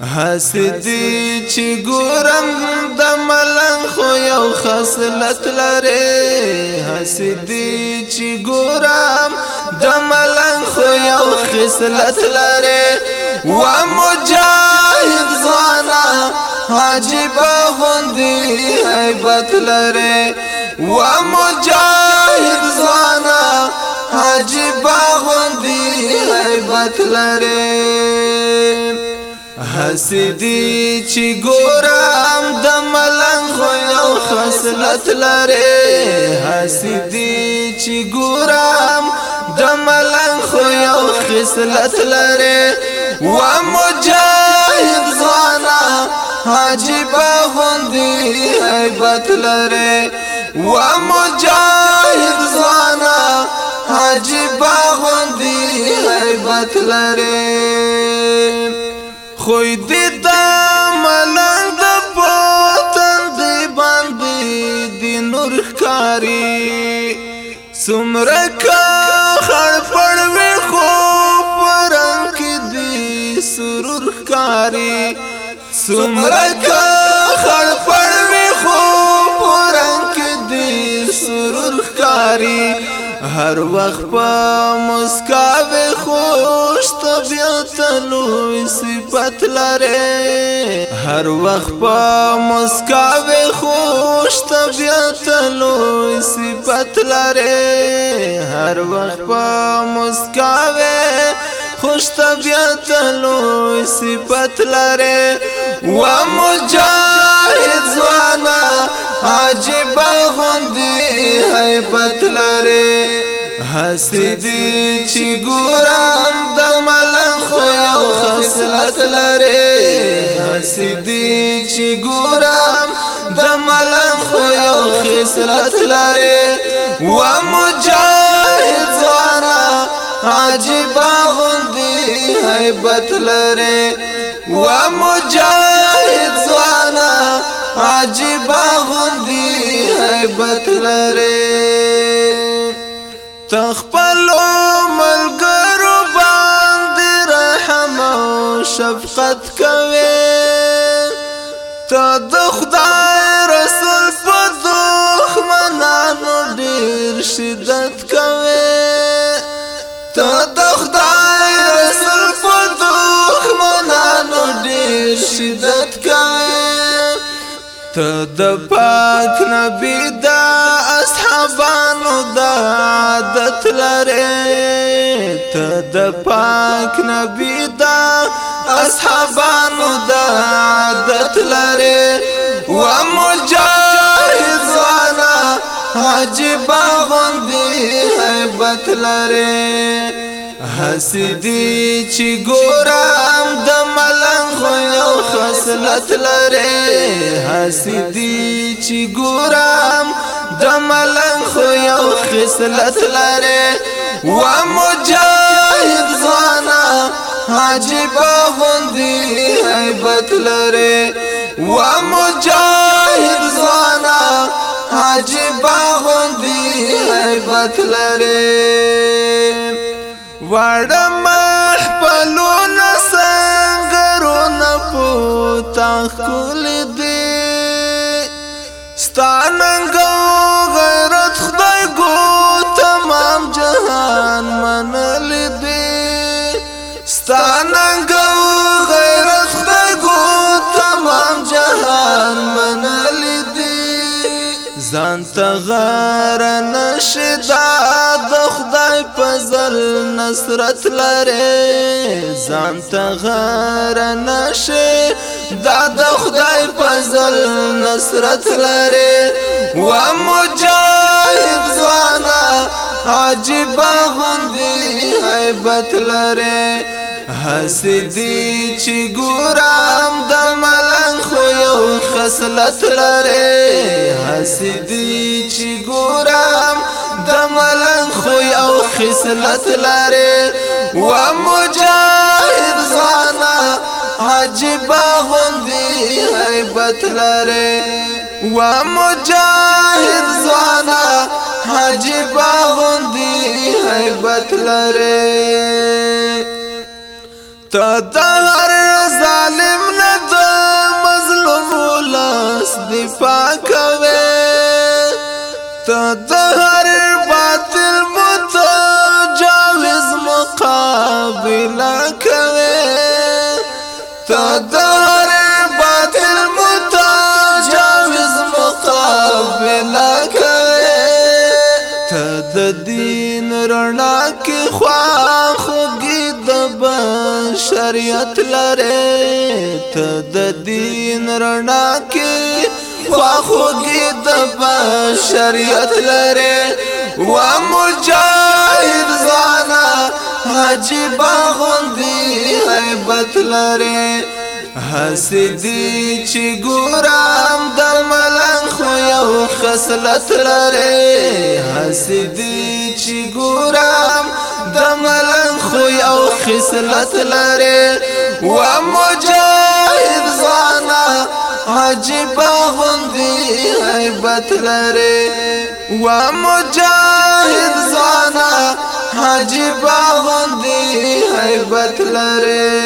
حسدی چی ګورم د ملنګ خو یو خصلت لري حسدی چی ګورم د ملنګ خو یو خصلت لري و مجاهد ځوانا عجیب غوندي هیبت لري و مجاهد ځوانا عجیب غوندي هیبت لري حسدی چی ګورم د ملنګ خو یو خصلت لري حسدی چی ګورم د ملنګ خو یو خصلت لري و مجاهد ځوانا عجیب غوندي هیبت لري و مجاهد ځوانا عجیب غوندي هیبت لري خوی دی دا ملنگ دا پوتن دی باندی دی نور کاری سمرکا خڑ پڑوی خوب پرنگ دی سرور کاری سمرکا خڑ پڑوی خوب پرنگ دی سرور کاری هر وقت پا مسکاوی خوش طبیعت لوی صفت لري هر وقت پا مسکاوی خوش طبیعت لوی صفت لري هر وقت پا مسکاوی خوش طبیعت لوی صفت لري و مجاهد ځوانا عجیب غوندي هیبت لري حسدی چی ګورم د ملنګ خو یو خصلت لري حسدی چی ګورم د ملنګ خو یو خصلت لري و مجاهد ځوانا عجیب غوندي هیبت لري و مجاهد ځوانا عجیب غوندي هیبت لري تخپلو ملګرو باندې رحم او شفقت کوي ته د خدای رسول په دښمنانو ډېر شدت کوي ته د خدای رسول په دښمنانو ډېر شدت کوي ته د پاک نبی دا اصحابانو دا عادت لري ته د پاک نبی دا اصحابانو دا عادت لري و مجاهد ځوانا عجیب غوندي هیبت لري حسدی چی ګورم د ملنګ خو یو خصلت لري حسدی چی ګورم د ملنګ خو یو خصلت لري و مجاهد ځوانا عجیب غوندي هیبت لري و مجاهد ځوانا عجیب غوندي هیبت لري وړه مخ پلونه سنگرونه پوتا خل دی ستاننګو غیرت خدای ګو تمام جهان منل دی ستاننګو غیرت خدای ګو تمام جهان منل دی ځان ته غار نشدا د خدای فضل نصرت لري ځان ته غار نشي دا د خدای فضل نصرت لري و مجاهد ځوانا عجیب غوندي هیبت لري حسدی چی ګورم د ملنګ خو یو خصلت لري حسدی چی ګورم د ملنګ خو یو خصلت لري و مجاهد ځوانا عجیب غوندي هیبت لري و مجاهد ځوانا عجیب غوندي هیبت لري تا د هر ظالم د هر باطل متجاوز مقابله کوي ته د هر باطل متجاوز مقابله کوي ته د دین رڼا کې خواخوږي د بشریت لري ته د دین رڼا کې خواخوږي د بشریت لري و مجاهد ځانا حاجی باغوندي هیبت لري حسدي چې ګورم د ملنګ خو یو خصلت لري حسدي چې ګورم د ملنګ خو یو خصلت لري و مجاهد ځانا عجیب غوندي هیبت لري و مجاهد ځانا عجیب غوندي هیبت لري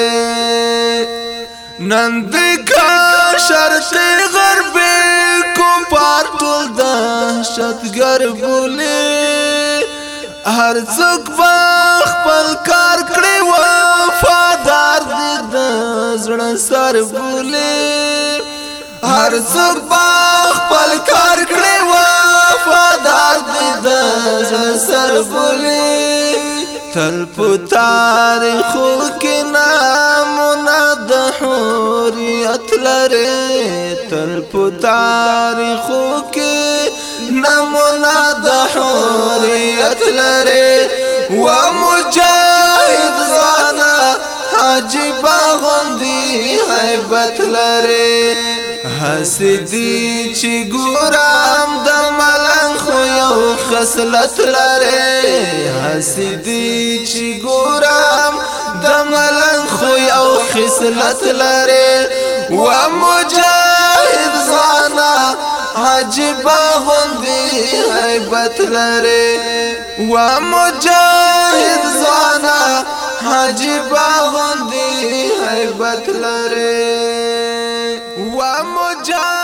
نن د شرقي غربي کفار ټول دهشتګر بولي هر څوک خپل کار کړی وفادار دي د زړه سر بولي هر څوک خپل کار کړی وفادار دي د زړه سر بولي تل په تاریخو کې نامونه د حریت لري تل په تاریخو کې نامونه د حریت لري و مجاهد ځانا عجیب غوندي هیبت لري حسدي چې ګورم د ملنګ خو یو خصلت لري حسدي چې ګورم د ملنګ خو یو خصلت لري و مجاهد ځانا عجیب غوندي هیبت لري و مجاهد ځانا عجیب غوندي هیبت لري و مجاهد